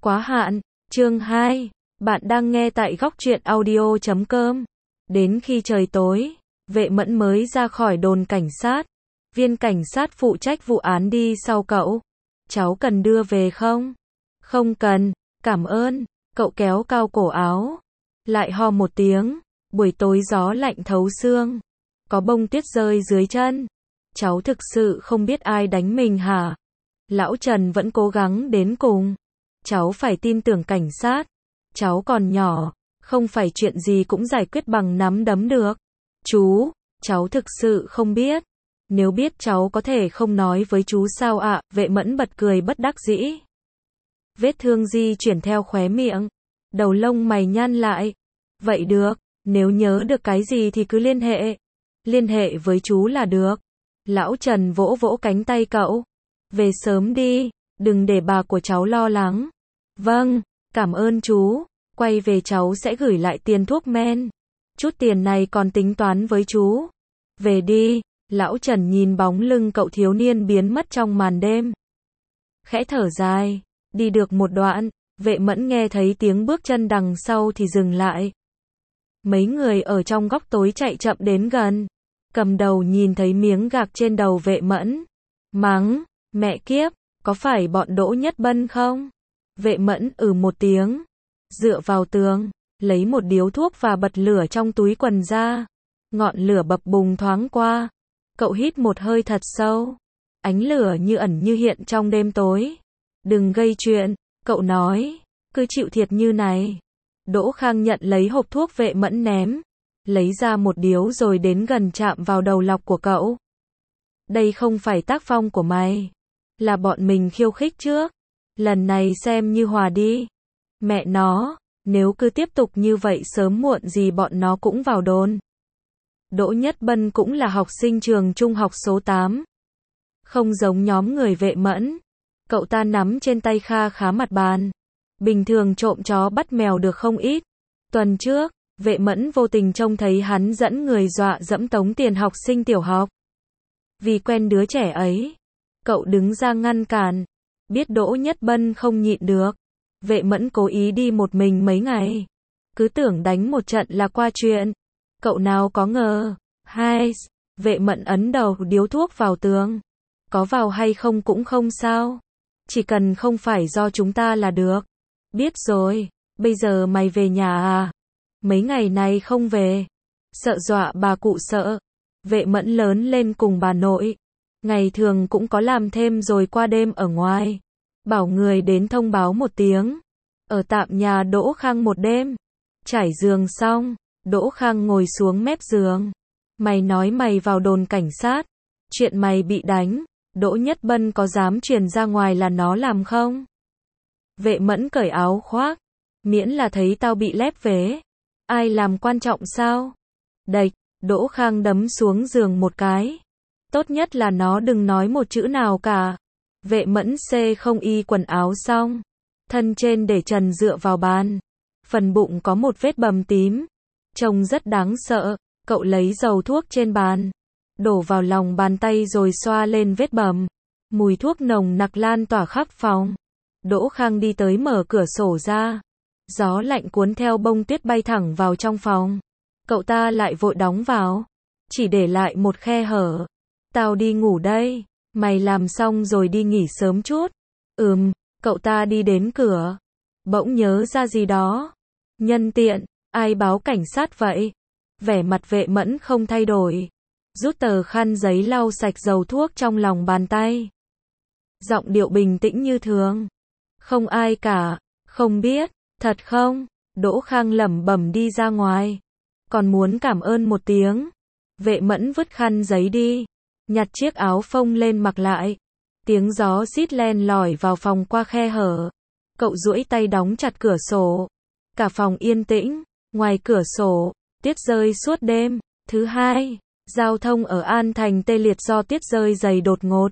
Quá hạn, chương 2. Bạn đang nghe tại góc truyện audio.com. Đến khi trời tối, Vệ Mẫn mới ra khỏi đồn cảnh sát. Viên cảnh sát phụ trách vụ án đi sau cậu. Cháu cần đưa về không? Không cần, cảm ơn. Cậu kéo cao cổ áo. Lại ho một tiếng. Buổi tối gió lạnh thấu xương. Có bông tuyết rơi dưới chân. Cháu thực sự không biết ai đánh mình hả? Lão Trần vẫn cố gắng đến cùng. Cháu phải tin tưởng cảnh sát. Cháu còn nhỏ, không phải chuyện gì cũng giải quyết bằng nắm đấm được. Chú, cháu thực sự không biết. Nếu biết cháu có thể không nói với chú sao ạ? Vệ Mẫn bật cười bất đắc dĩ. Vết thương di chuyển theo khóe miệng. Đầu lông mày nhăn lại. Vậy được, nếu nhớ được cái gì thì cứ liên hệ. Liên hệ với chú là được. Lão Trần vỗ vỗ cánh tay cậu. Về sớm đi, đừng để bà của cháu lo lắng. Vâng, cảm ơn chú. Quay về cháu sẽ gửi lại tiền thuốc men. Chút tiền này còn tính toán với chú. Về đi. Lão Trần nhìn bóng lưng cậu thiếu niên biến mất trong màn đêm. Khẽ thở dài. Đi được một đoạn, Vệ Mẫn nghe thấy tiếng bước chân đằng sau thì dừng lại. Mấy người ở trong góc tối chạy chậm đến gần. Cầm đầu nhìn thấy miếng gạc trên đầu Vệ Mẫn. Mắng, mẹ kiếp, có phải bọn Đỗ Nhất Bân không? Vệ Mẫn một tiếng. Dựa vào tường, lấy một điếu thuốc và bật lửa trong túi quần ra. Ngọn lửa bập bùng thoáng qua. Cậu hít một hơi thật sâu. Ánh lửa như ẩn như hiện trong đêm tối. Đừng gây chuyện, cậu nói. Cứ chịu thiệt như này. Đỗ Khang nhận lấy hộp thuốc Vệ Mẫn ném. Lấy ra một điếu rồi đến gần chạm vào đầu lọc của cậu. Đây không phải tác phong của mày. Là bọn mình khiêu khích trước. Lần này xem như hòa đi. Mẹ nó, nếu cứ tiếp tục như vậy sớm muộn gì bọn nó cũng vào đồn. Đỗ Nhất Bân cũng là học sinh trường trung học số 8. Không giống nhóm người Vệ Mẫn. Cậu ta nắm trên tay kha khá mặt bàn. Bình thường trộm chó bắt mèo được không ít. Tuần trước, Vệ Mẫn vô tình trông thấy hắn dẫn người dọa dẫm tống tiền học sinh tiểu học. Vì quen đứa trẻ ấy, cậu đứng ra ngăn cản. Biết Đỗ Nhất Bân không nhịn được. Vệ Mẫn cố ý đi một mình mấy ngày. Cứ tưởng đánh một trận là qua chuyện. Cậu nào có ngờ. Vệ Mẫn ấn đầu điếu thuốc vào tường. Có vào hay không cũng không sao. Chỉ cần không phải do chúng ta là được. Biết rồi, bây giờ mày về nhà à? Mấy ngày này không về. Sợ dọa bà cụ sợ. Vệ Mẫn lớn lên cùng bà nội. Ngày thường cũng có làm thêm rồi qua đêm ở ngoài. Bảo người đến thông báo một tiếng. Ở tạm nhà Đỗ Khang một đêm. Trải giường xong, Đỗ Khang ngồi xuống mép giường. Mày nói mày vào đồn cảnh sát. Chuyện mày bị đánh, Đỗ Nhất Bân có dám truyền ra ngoài là nó làm không? Vệ Mẫn cởi áo khoác. Miễn là thấy tao bị lép vế. Ai làm quan trọng sao? Đạch, Đỗ Khang đấm xuống giường một cái. Tốt nhất là nó đừng nói một chữ nào cả. Vệ Mẫn không y quần áo xong. Thân trên để trần dựa vào bàn. Phần bụng có một vết bầm tím. Trông rất đáng sợ. Cậu lấy dầu thuốc trên bàn. Đổ vào lòng bàn tay rồi xoa lên vết bầm. Mùi thuốc nồng nặc lan tỏa khắp phòng. Đỗ Khang đi tới mở cửa sổ ra. Gió lạnh cuốn theo bông tuyết bay thẳng vào trong phòng. Cậu ta lại vội đóng vào. Chỉ để lại một khe hở. Tao đi ngủ đây. Mày làm xong rồi đi nghỉ sớm chút. Cậu ta đi đến cửa. Bỗng nhớ ra gì đó. Nhân tiện, ai báo cảnh sát vậy? Vẻ mặt Vệ Mẫn không thay đổi. Rút tờ khăn giấy lau sạch dầu thuốc trong lòng bàn tay. Giọng điệu bình tĩnh như thường. Không ai cả. Không biết, thật không? Đỗ Khang lẩm bẩm đi ra ngoài. Còn muốn cảm ơn một tiếng. Vệ Mẫn vứt khăn giấy đi. Nhặt chiếc áo phông lên mặc lại. Tiếng gió rít len lỏi vào phòng qua khe hở. Cậu duỗi tay đóng chặt cửa sổ. Cả phòng yên tĩnh. Ngoài cửa sổ, tuyết rơi suốt đêm. Thứ hai, giao thông ở An Thành tê liệt do tuyết rơi dày đột ngột.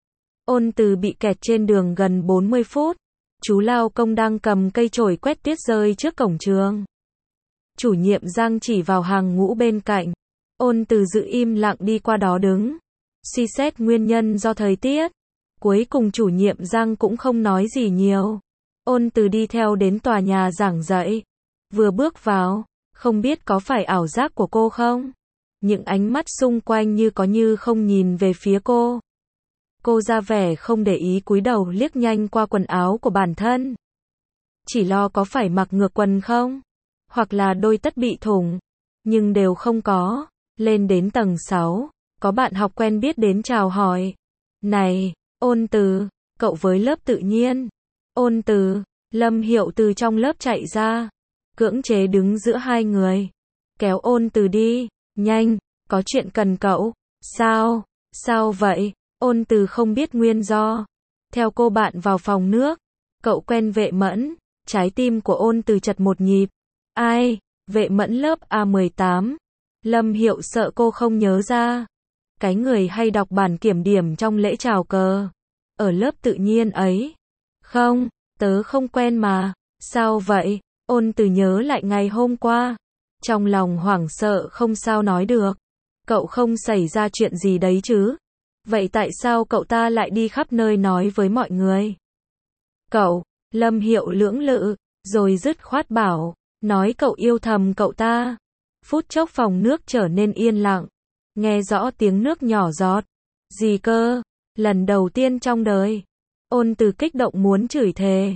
Ôn Từ bị kẹt trên đường gần 40 phút. Chú lao công đang cầm cây chổi quét tuyết rơi trước cổng trường. Chủ nhiệm Giang chỉ vào hàng ngũ bên cạnh. Ôn Từ giữ im lặng đi qua đó đứng. Suy xét nguyên nhân do thời tiết. Cuối cùng chủ nhiệm Giang cũng không nói gì nhiều. Ôn Từ đi theo đến tòa nhà giảng dạy. Vừa bước vào, không biết có phải ảo giác của cô không? Những ánh mắt xung quanh như có như không nhìn về phía cô. Cô ra vẻ không để ý, cúi đầu liếc nhanh qua quần áo của bản thân. Chỉ lo có phải mặc ngược quần không? Hoặc là đôi tất bị thủng. Nhưng đều không có. Lên đến tầng 6, có bạn học quen biết đến chào hỏi. Này, Ôn Từ, cậu với lớp tự nhiên. Ôn Từ, Lâm Hiệu từ trong lớp chạy ra. Cưỡng chế đứng giữa hai người. Kéo Ôn Từ đi, nhanh, có chuyện cần cậu. Sao? Sao vậy? Ôn Từ không biết nguyên do. Theo cô bạn vào phòng nước. Cậu quen Vệ Mẫn. Trái tim của Ôn Từ chật một nhịp. Ai? Vệ Mẫn lớp A18. Lâm Hiệu sợ cô không nhớ ra. Cái người hay đọc bản kiểm điểm trong lễ chào cờ. Ở lớp tự nhiên ấy. Không, tớ không quen mà. Sao vậy? Ôn Từ nhớ lại ngày hôm qua. Trong lòng hoảng sợ không sao nói được. Cậu không xảy ra chuyện gì đấy chứ? Vậy tại sao cậu ta lại đi khắp nơi nói với mọi người? Cậu, Lâm Hiệu lưỡng lự, rồi dứt khoát bảo, nói cậu yêu thầm cậu ta. Phút chốc phòng nước trở nên yên lặng. Nghe rõ tiếng nước nhỏ giọt. Gì cơ? Lần đầu tiên trong đời. Ôn Từ kích động muốn chửi thề.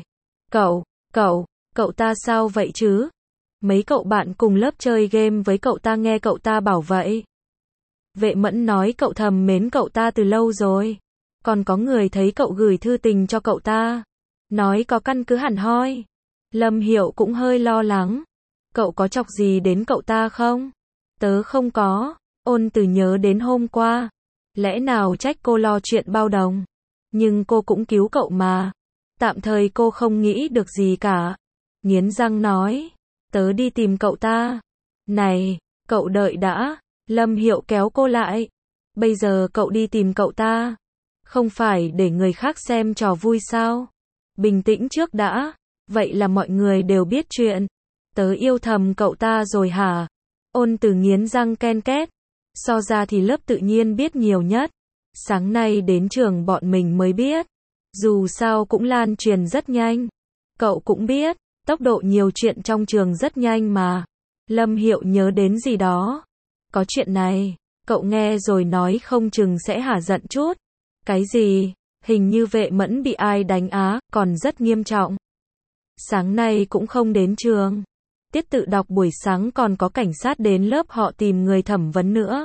Cậu ta sao vậy chứ? Mấy cậu bạn cùng lớp chơi game với cậu ta nghe cậu ta bảo vậy. Vệ Mẫn nói cậu thầm mến cậu ta từ lâu rồi. Còn có người thấy cậu gửi thư tình cho cậu ta. Nói có căn cứ hẳn hoi. Lâm Hiệu cũng hơi lo lắng. Cậu có chọc gì đến cậu ta không? Tớ không có. Ôn Từ nhớ đến hôm qua. Lẽ nào trách cô lo chuyện bao đồng? Nhưng cô cũng cứu cậu mà. Tạm thời cô không nghĩ được gì cả. Nghiến răng nói. Tớ đi tìm cậu ta. Này, cậu đợi đã. Lâm Hiệu kéo cô lại. Bây giờ cậu đi tìm cậu ta. Không phải để người khác xem trò vui sao? Bình tĩnh trước đã. Vậy là mọi người đều biết chuyện. Tớ yêu thầm cậu ta rồi hả? Ôn Từ nghiến răng ken két. So ra thì lớp tự nhiên biết nhiều nhất. Sáng nay đến trường bọn mình mới biết. Dù sao cũng lan truyền rất nhanh. Cậu cũng biết, tốc độ nhiều chuyện trong trường rất nhanh mà. Lâm Hiệu nhớ đến gì đó. Có chuyện này, cậu nghe rồi nói không chừng sẽ hả giận chút. Cái gì? Hình như Vệ Mẫn bị ai đánh á, còn rất nghiêm trọng. Sáng nay cũng không đến trường. Tiết tự đọc buổi sáng còn có cảnh sát đến lớp họ tìm người thẩm vấn nữa.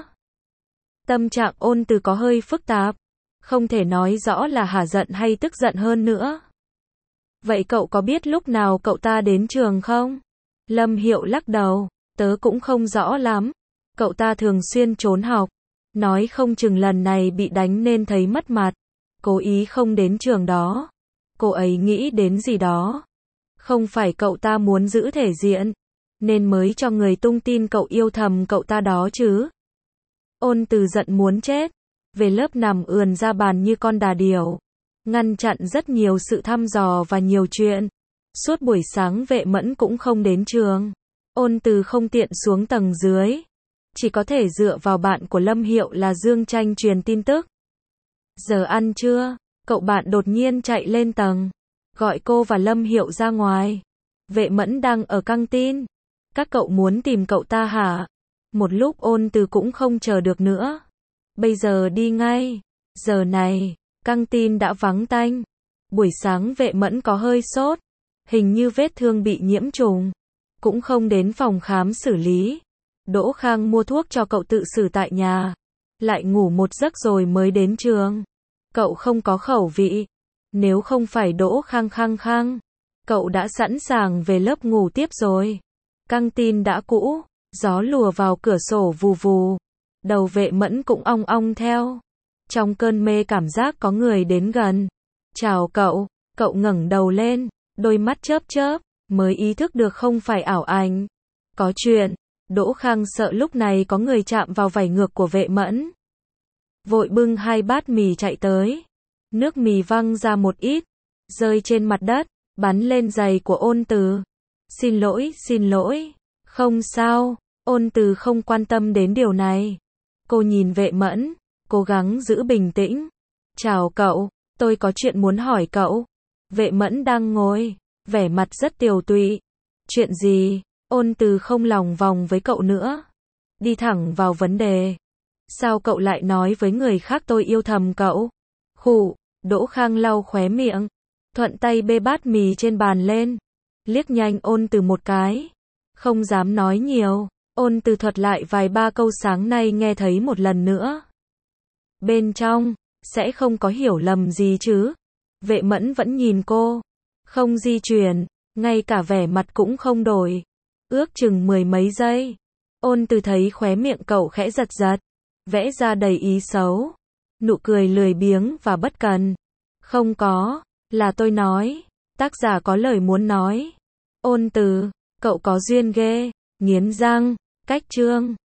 Tâm trạng Ôn Từ có hơi phức tạp. Không thể nói rõ là hả giận hay tức giận hơn nữa. Vậy cậu có biết lúc nào cậu ta đến trường không? Lâm Hiệu lắc đầu. Tớ cũng không rõ lắm. Cậu ta thường xuyên trốn học. Nói không chừng lần này bị đánh nên thấy mất mặt. Cố ý không đến trường đó. Cô ấy nghĩ đến gì đó. Không phải cậu ta muốn giữ thể diện. Nên mới cho người tung tin cậu yêu thầm cậu ta đó chứ. Ôn Từ giận muốn chết. Về lớp nằm ườn ra bàn như con đà điểu. Ngăn chặn rất nhiều sự thăm dò và nhiều chuyện. Suốt buổi sáng Vệ Mẫn cũng không đến trường. Ôn Từ không tiện xuống tầng dưới. Chỉ có thể dựa vào bạn của Lâm Hiệu là Dương Tranh truyền tin tức. Giờ ăn trưa, cậu bạn đột nhiên chạy lên tầng. Gọi cô và Lâm Hiệu ra ngoài. Vệ Mẫn đang ở căng tin. Các cậu muốn tìm cậu ta hả? Một lúc Ôn Từ cũng không chờ được nữa. Bây giờ đi ngay. Giờ này, căng tin đã vắng tanh. Buổi sáng Vệ Mẫn có hơi sốt. Hình như vết thương bị nhiễm trùng. Cũng không đến phòng khám xử lý. Đỗ Khang mua thuốc cho cậu tự xử tại nhà. Lại ngủ một giấc rồi mới đến trường. Cậu không có khẩu vị. Nếu không phải Đỗ Khang, cậu đã sẵn sàng về lớp ngủ tiếp rồi. Căng tin đã cũ. Gió lùa vào cửa sổ vù vù. Đầu Vệ Mẫn cũng ong ong theo. Trong cơn mê cảm giác có người đến gần. Chào cậu. Cậu ngẩng đầu lên. Đôi mắt chớp chớp. Mới ý thức được không phải ảo ảnh. Có chuyện. Đỗ Khang sợ lúc này có người chạm vào vảy ngược của Vệ Mẫn. Vội bưng 2 bát mì chạy tới. Nước mì văng ra một ít. Rơi trên mặt đất. Bắn lên giày của Ôn Từ. Xin lỗi. Không sao. Ôn Từ không quan tâm đến điều này. Cô nhìn Vệ Mẫn. Cố gắng giữ bình tĩnh. Chào cậu. Tôi có chuyện muốn hỏi cậu. Vệ Mẫn đang ngồi. vẻ mặt rất tiều tụy. Chuyện gì? Ôn Từ không lòng vòng với cậu nữa. Đi thẳng vào vấn đề. Sao cậu lại nói với người khác tôi yêu thầm cậu? Khụ, Đỗ Khang lau khóe miệng, thuận tay bê bát mì trên bàn lên, liếc nhanh Ôn Từ một cái. Không dám nói nhiều, Ôn Từ thuật lại vài ba câu sáng nay nghe thấy một lần nữa. Bên trong, sẽ không có hiểu lầm gì chứ? Vệ Mẫn vẫn nhìn cô, không di chuyển, ngay cả vẻ mặt cũng không đổi. Ước chừng 10 mấy giây, Ôn Từ thấy khóe miệng cậu khẽ giật giật, vẽ ra đầy ý xấu, nụ cười lười biếng và bất cần. Không có, là tôi nói, tác giả có lời muốn nói. Ôn Từ, cậu có duyên ghê, nghiến răng, cách chương.